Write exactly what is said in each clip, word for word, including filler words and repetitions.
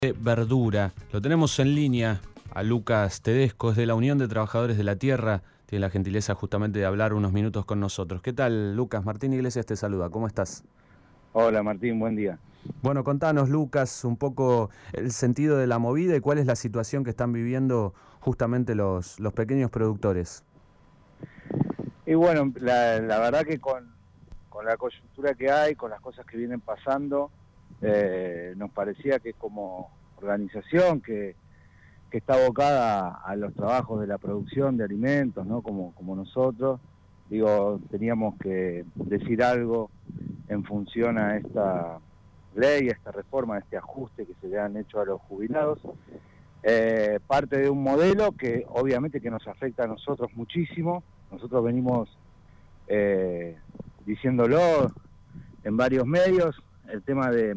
de verdura. Lo tenemos en línea a Lucas Tedesco, es de la Unión de Trabajadores de la Tierra. Tiene la gentileza justamente de hablar unos minutos con nosotros. ¿Qué tal, Lucas? Martín Iglesias te saluda. ¿Cómo estás? Hola Martín, buen día. Bueno, contanos, Lucas, un poco el sentido de la movida y cuál es la situación que están viviendo justamente los, los pequeños productores. Y bueno, la, la verdad que con, con la coyuntura que hay, con las cosas que vienen pasando, eh, nos parecía que como organización que, que está abocada a los trabajos de la producción de alimentos, ¿no? Como, como nosotros, digo, teníamos que decir algo en función a esta ley, a esta reforma, a este ajuste que se le han hecho a los jubilados. Eh, parte de un modelo que obviamente que nos afecta a nosotros muchísimo. Nosotros venimos eh, diciéndolo en varios medios, el tema de,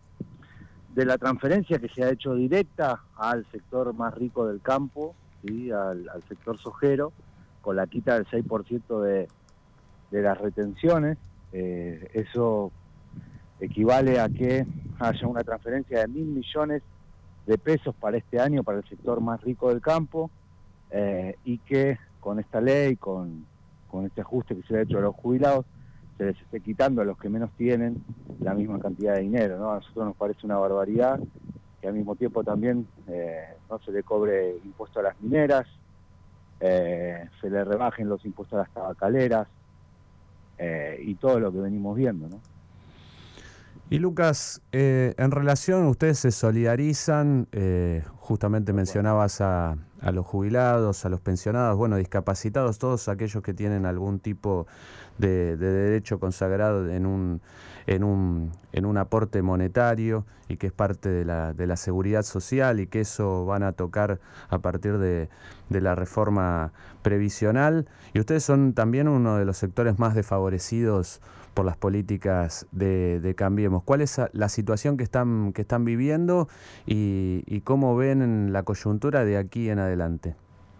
de la transferencia que se ha hecho directa al sector más rico del campo, ¿sí? al, al sector sojero, con la quita del seis por ciento de, de las retenciones. Eh, eso equivale a que haya una transferencia de mil millones de pesos para este año para el sector más rico del campo, eh, y que con esta ley, con, con este ajuste que se ha hecho a los jubilados, se les esté quitando a los que menos tienen la misma cantidad de dinero, ¿no? A nosotros nos parece una barbaridad que al mismo tiempo también eh, no se le cobre impuesto a las mineras, eh, se le rebajen los impuestos a las tabacaleras, eh, y todo lo que venimos viendo, ¿no? Y Lucas, eh, en relación, ustedes se solidarizan, eh, justamente mencionabas a, a los jubilados, a los pensionados, bueno, discapacitados, todos aquellos que tienen algún tipo de, de derecho consagrado en un, en, un, en un aporte monetario y que es parte de la, de la seguridad social y que eso van a tocar a partir de, de la reforma previsional. Y ustedes son también uno de los sectores más desfavorecidos por las políticas de, de Cambiemos. ¿Cuál es la situación que están, que están viviendo y, y cómo ven la coyuntura de aquí en adelante?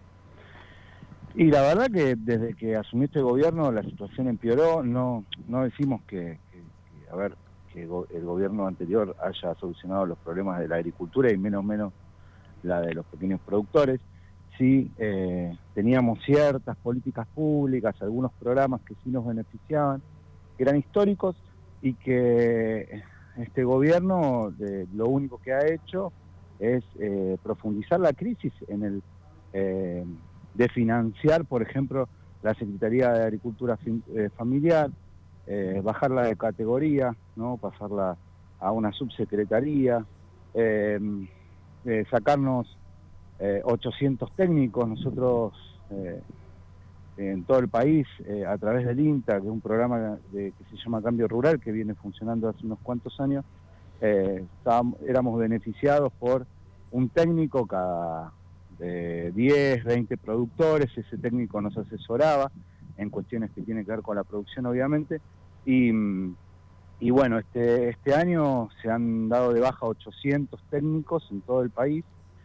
Y la verdad que desde que asumió este gobierno la situación empeoró. No, no decimos que, que, que a ver, que el gobierno anterior haya solucionado los problemas de la agricultura y menos menos la de los pequeños productores. Sí, eh, teníamos ciertas políticas públicas, algunos programas que sí nos beneficiaban, que eran históricos y que este gobierno de, lo único que ha hecho es eh, profundizar la crisis en el eh, de financiar, por ejemplo, la Secretaría de Agricultura eh, Familiar, eh, bajarla de categoría, ¿no? Pasarla a una subsecretaría, eh, eh, sacarnos eh, ochocientos técnicos. Nosotros eh, en todo el país, eh, a través del INTA, que es un programa de, que se llama Cambio Rural, que viene funcionando hace unos cuantos años, eh, estábamos, éramos beneficiados por un técnico cada eh, diez, veinte productores. Ese técnico nos asesoraba en cuestiones que tienen que ver con la producción, obviamente, y, y bueno, este, este año se han dado de baja ochocientos técnicos en todo el país.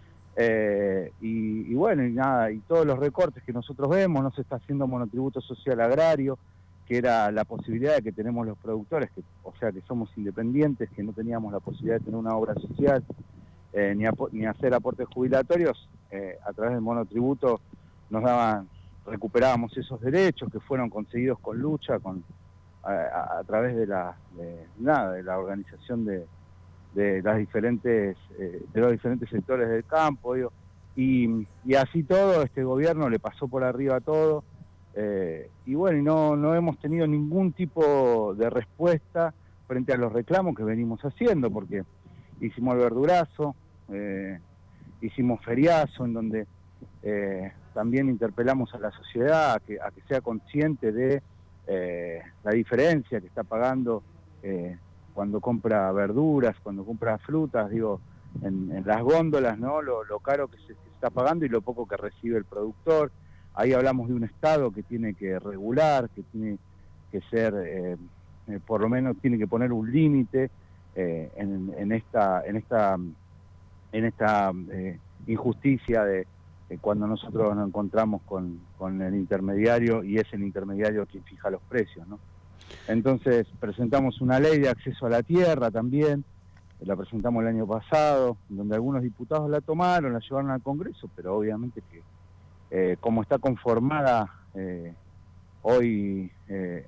Eh, y, y bueno, y nada, y todos los recortes que nosotros vemos, no se está haciendo monotributo social agrario, que era la posibilidad de que tenemos los productores, que, o sea, que somos independientes, que no teníamos la posibilidad de tener una obra social, eh, ni, ni hacer aportes jubilatorios. Eh, a través del monotributo nos daban, recuperábamos esos derechos que fueron conseguidos con lucha, con a, a, a través de la, de, nada, de la organización de de las diferentes eh, de los diferentes sectores del campo, digo, y, y así todo este gobierno le pasó por arriba todo, eh, y bueno, y no, no hemos tenido ningún tipo de respuesta frente a los reclamos que venimos haciendo, porque hicimos el verdurazo, eh, hicimos feriazo, en donde eh, también interpelamos a la sociedad a que, a que sea consciente de eh, la diferencia que está pagando eh, cuando compra verduras, cuando compra frutas, digo, en, en las góndolas, ¿no? Lo, lo caro que se, que se está pagando y lo poco que recibe el productor. Ahí hablamos de un Estado que tiene que regular, que tiene que ser, eh, eh, por lo menos tiene que poner un límite eh, en, en esta, en esta, en esta eh, injusticia de, de cuando nosotros nos encontramos con, con el intermediario y es el intermediario quien fija los precios, ¿no? Entonces presentamos una ley de acceso a la tierra también, la presentamos el año pasado, donde algunos diputados la tomaron, la llevaron al Congreso, pero obviamente que eh, como está conformada eh, hoy eh,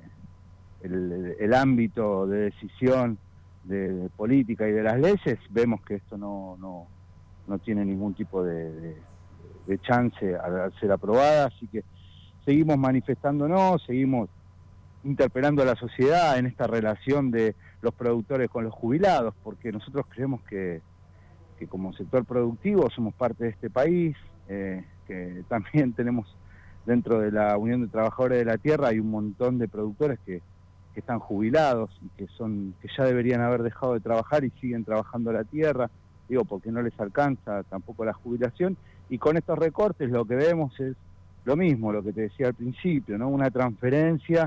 el, el ámbito de decisión de, de política y de las leyes, vemos que esto no, no, no tiene ningún tipo de, de, de chance al ser aprobada, así que seguimos manifestándonos, seguimos interpelando a la sociedad en esta relación de los productores con los jubilados, porque nosotros creemos que, que como sector productivo somos parte de este país, eh, que también tenemos dentro de la Unión de Trabajadores de la Tierra hay un montón de productores que, que están jubilados y que son que ya deberían haber dejado de trabajar y siguen trabajando la tierra, digo, porque no les alcanza tampoco la jubilación, y con estos recortes lo que vemos es lo mismo, lo que te decía al principio, ¿no? Una transferencia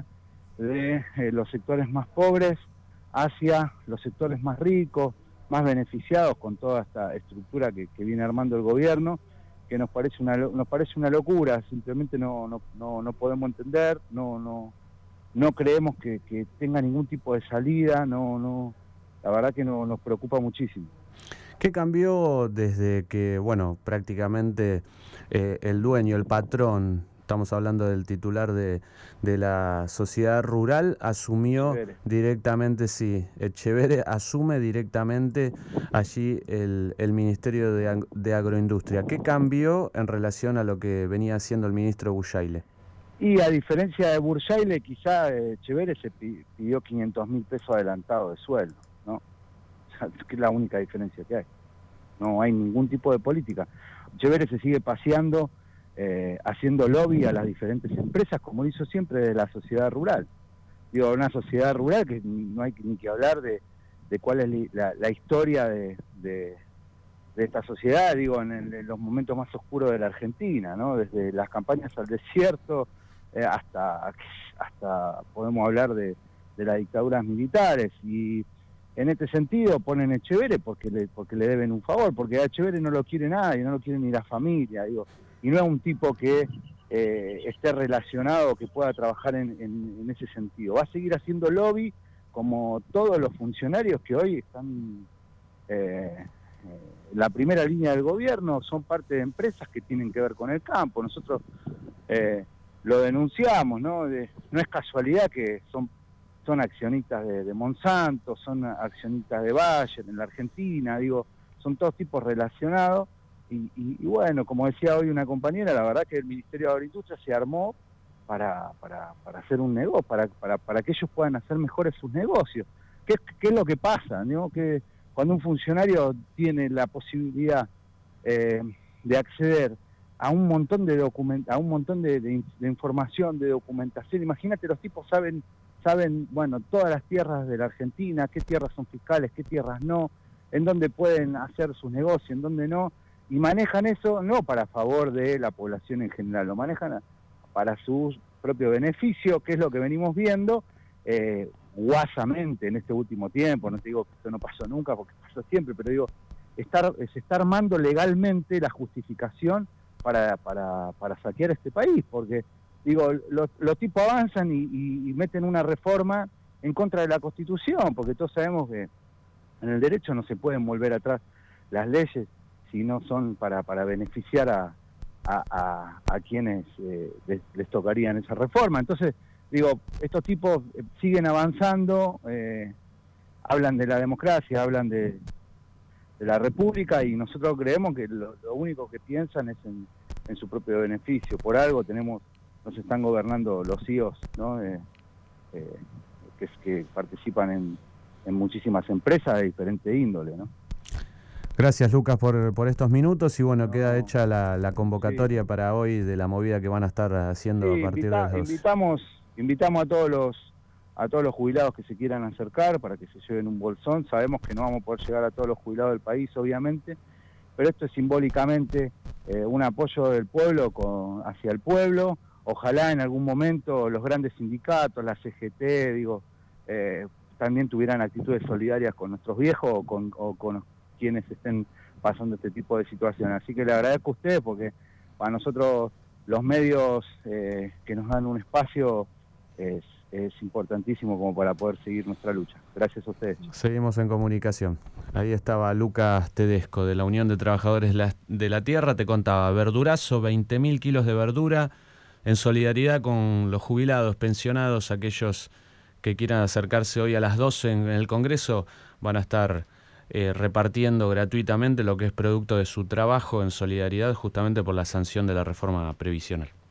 de eh, los sectores más pobres hacia los sectores más ricos, más beneficiados con toda esta estructura que, que viene armando el gobierno, que nos parece una nos parece una locura, simplemente no no no, no podemos entender, no no no creemos que, que tenga ningún tipo de salida, no no la verdad que no, nos preocupa muchísimo. ¿Qué cambió desde que, bueno, prácticamente eh, el dueño, el patrón, estamos hablando del titular de, de la sociedad rural, asumió Echeverre. directamente, sí, Echeverre asume directamente allí el, el Ministerio de, de Agroindustria? ¿Qué cambió en relación a lo que venía haciendo el ministro Bushayle? Y a diferencia de Bushayle, quizá Echeverre se pidió quinientos mil pesos adelantados de sueldo, ¿no? Que es la única diferencia que hay. No hay ningún tipo de política. Echeverre se sigue paseando, eh, haciendo lobby a las diferentes empresas, como hizo siempre de la sociedad rural. Digo, una sociedad rural que no hay ni que hablar de, de cuál es la, la historia de, de, de esta sociedad, digo, en, en los momentos más oscuros de la Argentina, ¿no? Desde las campañas al desierto eh, hasta, hasta podemos hablar de, de las dictaduras militares. Y en este sentido ponen Echeverre porque le, porque le deben un favor, porque a Echeverre no lo quiere nadie, no lo quiere ni la familia, digo, y no es un tipo que eh, esté relacionado, que pueda trabajar en, en, en ese sentido. Va a seguir haciendo lobby como todos los funcionarios que hoy están eh, en la primera línea del gobierno, son parte de empresas que tienen que ver con el campo. Nosotros eh, lo denunciamos, ¿no? De, no es casualidad que son son accionistas de, de Monsanto, son accionistas de Bayer en la Argentina, digo, son todos tipos relacionados, y, y, y bueno, como decía hoy una compañera, la verdad que el Ministerio de Agroindustria se armó para, para, para hacer un negocio, para, para, para que ellos puedan hacer mejores sus negocios. ¿Qué, qué es lo que pasa, ¿no? Que cuando un funcionario tiene la posibilidad eh, de acceder a un montón de document a un montón de, de, de información, de documentación, imagínate, los tipos saben saben, bueno, todas las tierras de la Argentina, qué tierras son fiscales, qué tierras no, en dónde pueden hacer sus negocios, en dónde no, y manejan eso no para favor de la población en general, lo manejan para su propio beneficio, que es lo que venimos viendo eh, guasamente en este último tiempo. No te digo que esto no pasó nunca, porque pasó siempre, pero digo, estar, se está armando legalmente la justificación para, para, para saquear este país, porque digo, los, los tipos avanzan y, y, y meten una reforma en contra de la Constitución, porque todos sabemos que en el derecho no se pueden volver atrás las leyes si no son para, para beneficiar a, a, a, a quienes eh, les, les tocarían esa reforma. Entonces, digo, estos tipos siguen avanzando, eh, hablan de la democracia, hablan de, de la república, y nosotros creemos que lo, lo único que piensan es en, en su propio beneficio. Por algo tenemos... nos están gobernando los C E Os, ¿no? Eh, eh, que, que participan en, en muchísimas empresas de diferente índole, ¿no? Gracias, Lucas, por, por estos minutos, y bueno, no. queda hecha la, la convocatoria sí. para hoy de la movida que van a estar haciendo sí, a partir invita, de los... invitamos invitamos a todos los a todos los jubilados que se quieran acercar para que se lleven un bolsón. Sabemos que no vamos a poder llegar a todos los jubilados del país, obviamente, pero esto es simbólicamente eh, un apoyo del pueblo con, hacia el pueblo. Ojalá en algún momento los grandes sindicatos, la C G T, digo, eh, también tuvieran actitudes solidarias con nuestros viejos o con, o con quienes estén pasando este tipo de situaciones. Así que le agradezco a ustedes, porque para nosotros los medios eh, que nos dan un espacio es, es importantísimo como para poder seguir nuestra lucha. Gracias a ustedes. Seguimos en comunicación. Ahí estaba Lucas Tedesco de la Unión de Trabajadores de la Tierra. Te contaba, verdurazo, veinte mil kilos de verdura en solidaridad con los jubilados, pensionados, aquellos que quieran acercarse hoy a las doce en el Congreso, van a estar eh, repartiendo gratuitamente lo que es producto de su trabajo en solidaridad justamente por la sanción de la reforma previsional.